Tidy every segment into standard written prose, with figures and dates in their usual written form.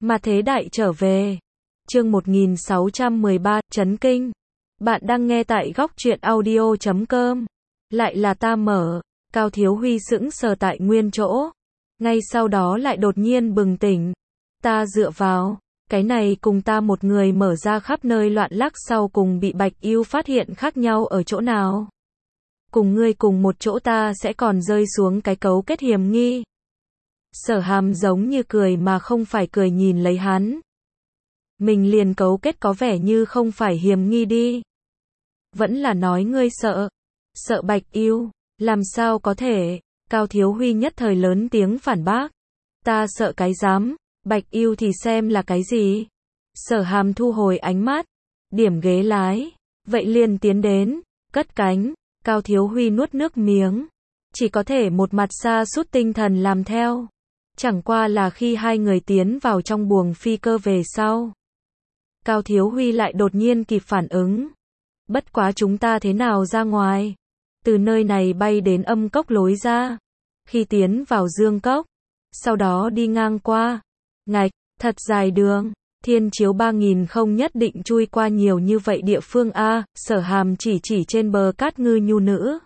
Mà thế đại trở về. Chương 1613, chấn kinh. Bạn đang nghe tại góc truyện audio.com. Lại là ta mở. Cao Thiếu Huy sững sờ tại nguyên chỗ. Ngay sau đó lại đột nhiên bừng tỉnh. Ta dựa vào. Cái này cùng ta một người mở ra khắp nơi loạn lắc sau cùng bị Bạch Yêu phát hiện khác nhau ở chỗ nào? Cùng ngươi cùng một chỗ ta sẽ còn rơi xuống cái cấu kết hiểm nghi. Sở Hàm giống như cười mà không phải cười nhìn lấy hắn. Mình liền cấu kết có vẻ như không phải hiểm nghi đi. Vẫn là nói ngươi sợ. Sợ Bạch Yêu. Làm sao có thể? Cao Thiếu Huy nhất thời lớn tiếng phản bác. Ta sợ cái dám. Bạch Yêu thì xem là cái gì? Sở Hàm thu hồi ánh mắt. Điểm ghế lái. Vậy liền tiến đến. Cất cánh. Cao Thiếu Huy nuốt nước miếng. Chỉ có thể một mặt sa sút tinh thần làm theo. Chẳng qua là khi hai người tiến vào trong buồng phi cơ về sau. Cao Thiếu Huy lại đột nhiên kịp phản ứng. Bất quá chúng ta thế nào ra ngoài? Từ nơi này bay đến Âm Cốc lối ra. Khi tiến vào Dương Cốc. Sau đó đi ngang qua. Ngạch, thật dài đường. Thiên chiếu 3000 không nhất định chui qua nhiều như vậy địa phương a. Sở Hàm chỉ trên bờ cát ngư nhu nữ.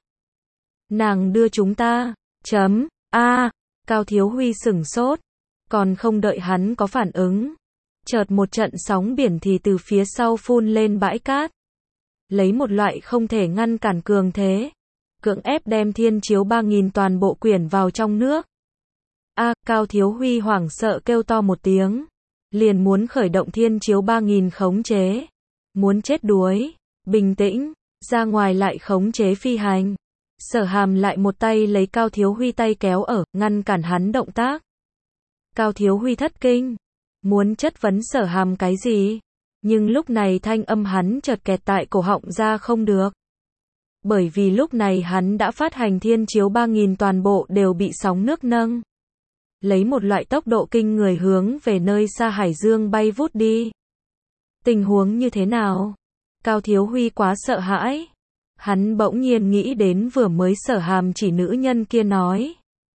Nàng đưa chúng ta. Chấm. A. Cao Thiếu Huy sửng sốt. Còn không đợi hắn có phản ứng. Chợt một trận sóng biển thì từ phía sau phun lên bãi cát. Lấy một loại không thể ngăn cản cường thế. Cưỡng ép đem thiên chiếu 3000 toàn bộ quyển vào trong nước. A. Cao Thiếu Huy hoảng sợ kêu to một tiếng. Liền muốn khởi động thiên chiếu 3000 khống chế. Muốn chết đuối. Bình tĩnh. Ra ngoài lại khống chế phi hành. Sở Hàm lại một tay lấy Cao Thiếu Huy tay kéo ở, ngăn cản hắn động tác. Cao Thiếu Huy thất kinh. Muốn chất vấn Sở Hàm cái gì? Nhưng lúc này thanh âm hắn chợt kẹt tại cổ họng ra không được. Bởi vì lúc này hắn đã phát hành thiên chiếu 3000 toàn bộ đều bị sóng nước nâng. Lấy một loại tốc độ kinh người hướng về nơi xa hải dương bay vút đi. Tình huống như thế nào? Cao Thiếu Huy quá sợ hãi. Hắn bỗng nhiên nghĩ đến vừa mới Sở Hàm chỉ nữ nhân kia nói.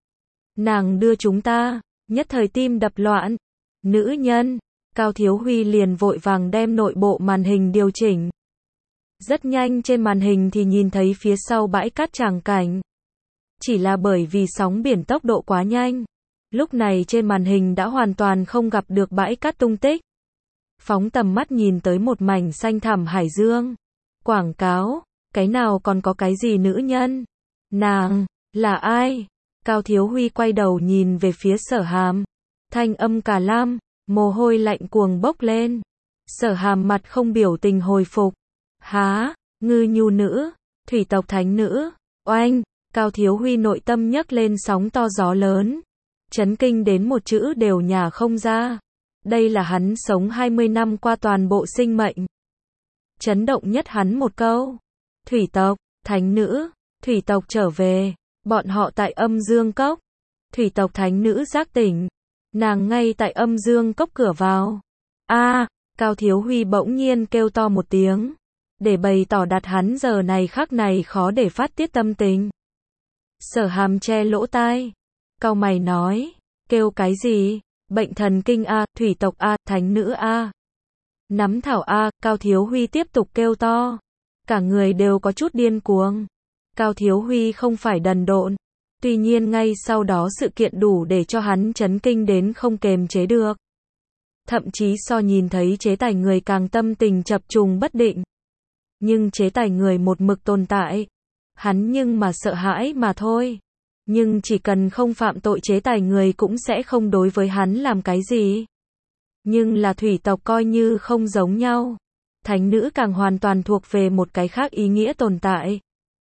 Nàng đưa chúng ta, nhất thời tim đập loạn. Nữ nhân, Cao Thiếu Huy liền vội vàng đem nội bộ màn hình điều chỉnh. Rất nhanh trên màn hình thì nhìn thấy phía sau bãi cát tràng cảnh. Chỉ là bởi vì sóng biển tốc độ quá nhanh. Lúc này trên màn hình đã hoàn toàn không gặp được bãi cát tung tích. Phóng tầm mắt nhìn tới một mảnh xanh thẳm hải dương. Quảng cáo, cái nào còn có cái gì nữ nhân? Nàng, là ai? Cao Thiếu Huy quay đầu nhìn về phía Sở Hàm. Thanh âm cả lam, mồ hôi lạnh cuồng bốc lên. Sở Hàm mặt không biểu tình hồi phục. Há, ngư nhu nữ, thủy tộc thánh nữ, oanh. Cao Thiếu Huy nội tâm nhấc lên sóng to gió lớn. Chấn kinh đến một chữ đều nhả không ra. Đây là hắn sống 20 năm qua toàn bộ sinh mệnh. Chấn động nhất hắn một câu. Thủy tộc, thánh nữ, thủy tộc trở về. Bọn họ tại Âm Dương Cốc. Thủy tộc thánh nữ giác tỉnh. Nàng ngay tại Âm Dương Cốc cửa vào. A. Cao Thiếu Huy bỗng nhiên kêu to một tiếng. Để bày tỏ đặt hắn giờ này khắc này khó để phát tiết tâm tình. Sở Hàm che lỗ tai. Cau mày nói. Kêu cái gì? Bệnh thần kinh A, thủy tộc A, thánh nữ A. Nắm thảo A. Cao Thiếu Huy tiếp tục kêu to. Cả người đều có chút điên cuồng. Cao Thiếu Huy không phải đần độn. Tuy nhiên ngay sau đó sự kiện đủ để cho hắn chấn kinh đến không kềm chế được. Thậm chí so nhìn thấy chế tài người càng tâm tình chập trùng bất định. Nhưng chế tài người một mực tồn tại. Hắn nhưng mà sợ hãi mà thôi. Nhưng chỉ cần không phạm tội chế tài người cũng sẽ không đối với hắn làm cái gì. Nhưng là thủy tộc coi như không giống nhau. Thánh nữ càng hoàn toàn thuộc về một cái khác ý nghĩa tồn tại.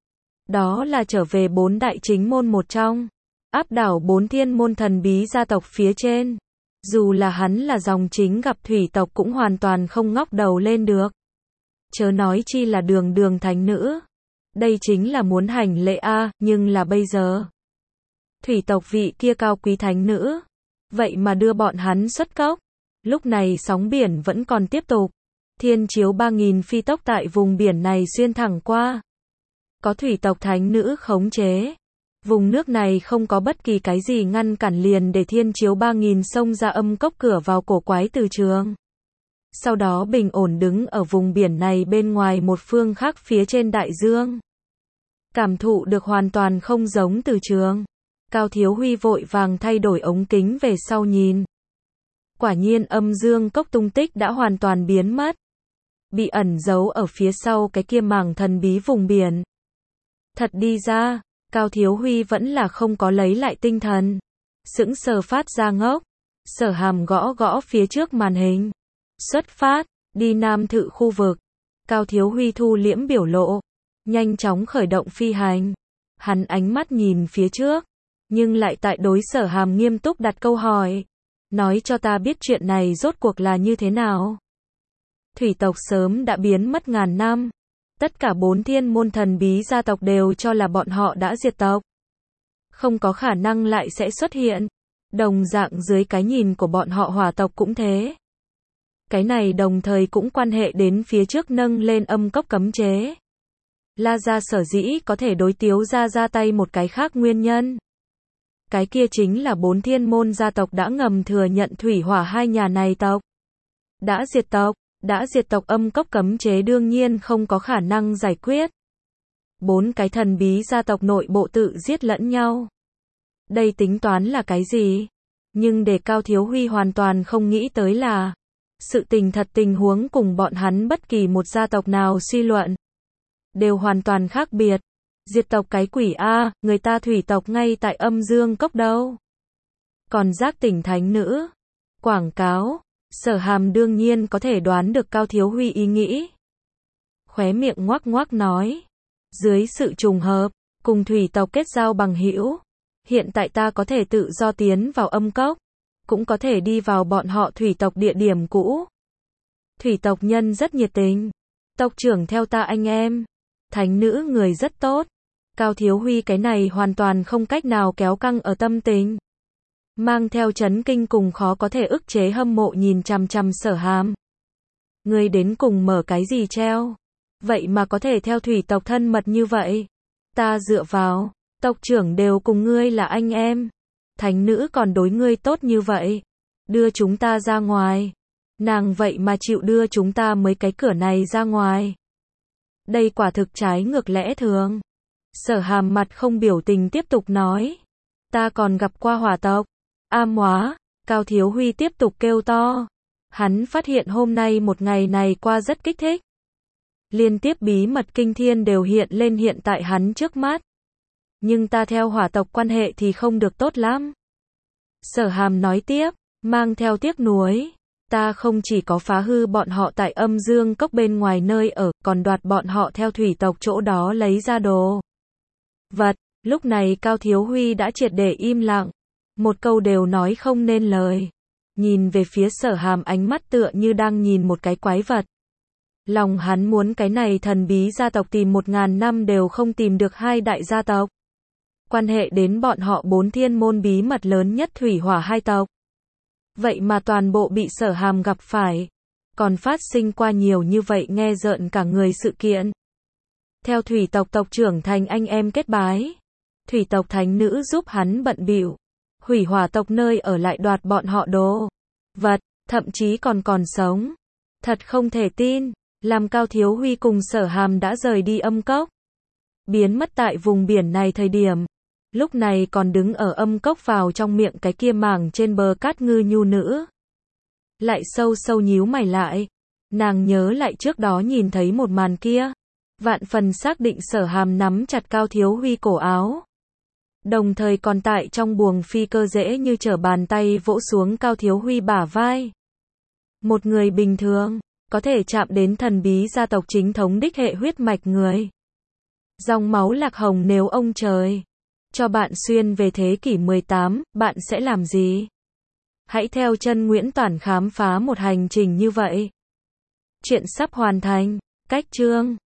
Đó là trở về 4 đại chính môn một trong. Áp đảo 4 thiên môn thần bí gia tộc phía trên. Dù là hắn là dòng chính gặp thủy tộc cũng hoàn toàn không ngóc đầu lên được. Chớ nói chi là đường thánh nữ. Đây chính là muốn hành lễ a, nhưng là bây giờ. Thủy tộc vị kia cao quý thánh nữ. Vậy mà đưa bọn hắn xuất cốc. Lúc này sóng biển vẫn còn tiếp tục. Thiên chiếu 3000 phi tốc tại vùng biển này xuyên thẳng qua. Có thủy tộc thánh nữ khống chế. Vùng nước này không có bất kỳ cái gì ngăn cản liền để thiên chiếu 3000 xông ra âm cốc cửa vào cổ quái từ trường. Sau đó bình ổn đứng ở vùng biển này bên ngoài một phương khác phía trên đại dương. Cảm thụ được hoàn toàn không giống từ trường. Cao Thiếu Huy vội vàng thay đổi ống kính về sau nhìn. Quả nhiên âm dương cốc tung tích đã hoàn toàn biến mất. Bị ẩn giấu ở phía sau cái kia mảng thần bí vùng biển. Thật đi ra, Cao Thiếu Huy vẫn là không có lấy lại tinh thần. Sững sờ phát ra ngốc. Sở Hàm gõ gõ phía trước màn hình. Xuất phát, đi Nam Thự khu vực. Cao Thiếu Huy thu liễm biểu lộ. Nhanh chóng khởi động phi hành. Hắn ánh mắt nhìn phía trước. Nhưng lại tại đối Sở Hàm nghiêm túc đặt câu hỏi. Nói cho ta biết chuyện này rốt cuộc là như thế nào. Thủy tộc sớm đã biến mất ngàn năm. Tất cả 4 thiên môn thần bí gia tộc đều cho là bọn họ đã diệt tộc. Không có khả năng lại sẽ xuất hiện. Đồng dạng dưới cái nhìn của bọn họ hỏa tộc cũng thế. Cái này đồng thời cũng quan hệ đến phía trước nâng lên âm cốc cấm chế. La gia sở dĩ có thể đối Tiếu gia ra tay một cái khác nguyên nhân. Cái kia chính là 4 thiên môn gia tộc đã ngầm thừa nhận thủy hỏa hai nhà này tộc. Đã diệt tộc âm cốc cấm chế đương nhiên không có khả năng giải quyết. 4 cái thần bí gia tộc nội bộ tự giết lẫn nhau. Đây tính toán là cái gì? Nhưng để Cao Thiếu Huy hoàn toàn không nghĩ tới là sự tình huống cùng bọn hắn bất kỳ một gia tộc nào suy luận đều hoàn toàn khác biệt. Diệt tộc cái quỷ a, người ta thủy tộc ngay tại âm dương cốc đâu. Còn giác tỉnh thánh nữ. Quảng cáo. Sở Hàm đương nhiên có thể đoán được Cao Thiếu Huy ý nghĩ. Khóe miệng ngoác ngoác nói. Dưới sự trùng hợp, cùng thủy tộc kết giao bằng hữu. Hiện tại ta có thể tự do tiến vào âm cốc. Cũng có thể đi vào bọn họ thủy tộc địa điểm cũ. Thủy tộc nhân rất nhiệt tình. Tộc trưởng theo ta anh em. Thánh nữ người rất tốt. Cao Thiếu Huy cái này hoàn toàn không cách nào kéo căng ở tâm tình. Mang theo chấn kinh cùng khó có thể ức chế hâm mộ nhìn chằm chằm Sở Hàm. Ngươi đến cùng mở cái gì treo? Vậy mà có thể theo thủy tộc thân mật như vậy. Ta dựa vào, tộc trưởng đều cùng ngươi là anh em. Thánh nữ còn đối ngươi tốt như vậy. Đưa chúng ta ra ngoài. Nàng vậy mà chịu đưa chúng ta mấy cái cửa này ra ngoài. Đây quả thực trái ngược lẽ thường. Sở Hàm mặt không biểu tình tiếp tục nói. Ta còn gặp qua hỏa tộc. Am hóa, Cao Thiếu Huy tiếp tục kêu to. Hắn phát hiện hôm nay một ngày này qua rất kích thích. Liên tiếp bí mật kinh thiên đều hiện lên hiện tại hắn trước mắt. Nhưng ta theo hỏa tộc quan hệ thì không được tốt lắm. Sở Hàm nói tiếp, mang theo tiếc nuối. Ta không chỉ có phá hư bọn họ tại âm dương cốc bên ngoài nơi ở, còn đoạt bọn họ theo thủy tộc chỗ đó lấy ra đồ vật. Lúc này Cao Thiếu Huy đã triệt để im lặng. Một câu đều nói không nên lời. Nhìn về phía Sở Hàm ánh mắt tựa như đang nhìn một cái quái vật. Lòng hắn muốn cái này thần bí gia tộc tìm 1000 năm đều không tìm được hai đại gia tộc. Quan hệ đến bọn họ 4 thiên môn bí mật lớn nhất thủy hỏa hai tộc. Vậy mà toàn bộ bị Sở Hàm gặp phải. Còn phát sinh qua nhiều như vậy nghe rợn cả người sự kiện. Theo thủy tộc tộc trưởng thành anh em kết bái. Thủy tộc thánh nữ giúp hắn bận bịu. Hủy hỏa tộc nơi ở lại đoạt bọn họ đồ vật, thậm chí còn sống. Thật không thể tin, làm Cao Thiếu Huy cùng Sở Hàm đã rời đi âm cốc. Biến mất tại vùng biển này thời điểm. Lúc này còn đứng ở âm cốc vào trong miệng cái kia mảng trên bờ cát ngư nhu nữ. Lại sâu sâu nhíu mày lại. Nàng nhớ lại trước đó nhìn thấy một màn kia. Vạn phần xác định Sở Hàm nắm chặt Cao Thiếu Huy cổ áo. Đồng thời còn tại trong buồng phi cơ dễ như trở bàn tay vỗ xuống Cao Thiếu Huy bả vai. Một người bình thường, có thể chạm đến thần bí gia tộc chính thống đích hệ huyết mạch người. Dòng máu lạc hồng nếu ông trời cho bạn xuyên về thế kỷ 18, bạn sẽ làm gì? Hãy theo chân Nguyễn Toản khám phá một hành trình như vậy. Chuyện sắp hoàn thành, cách chương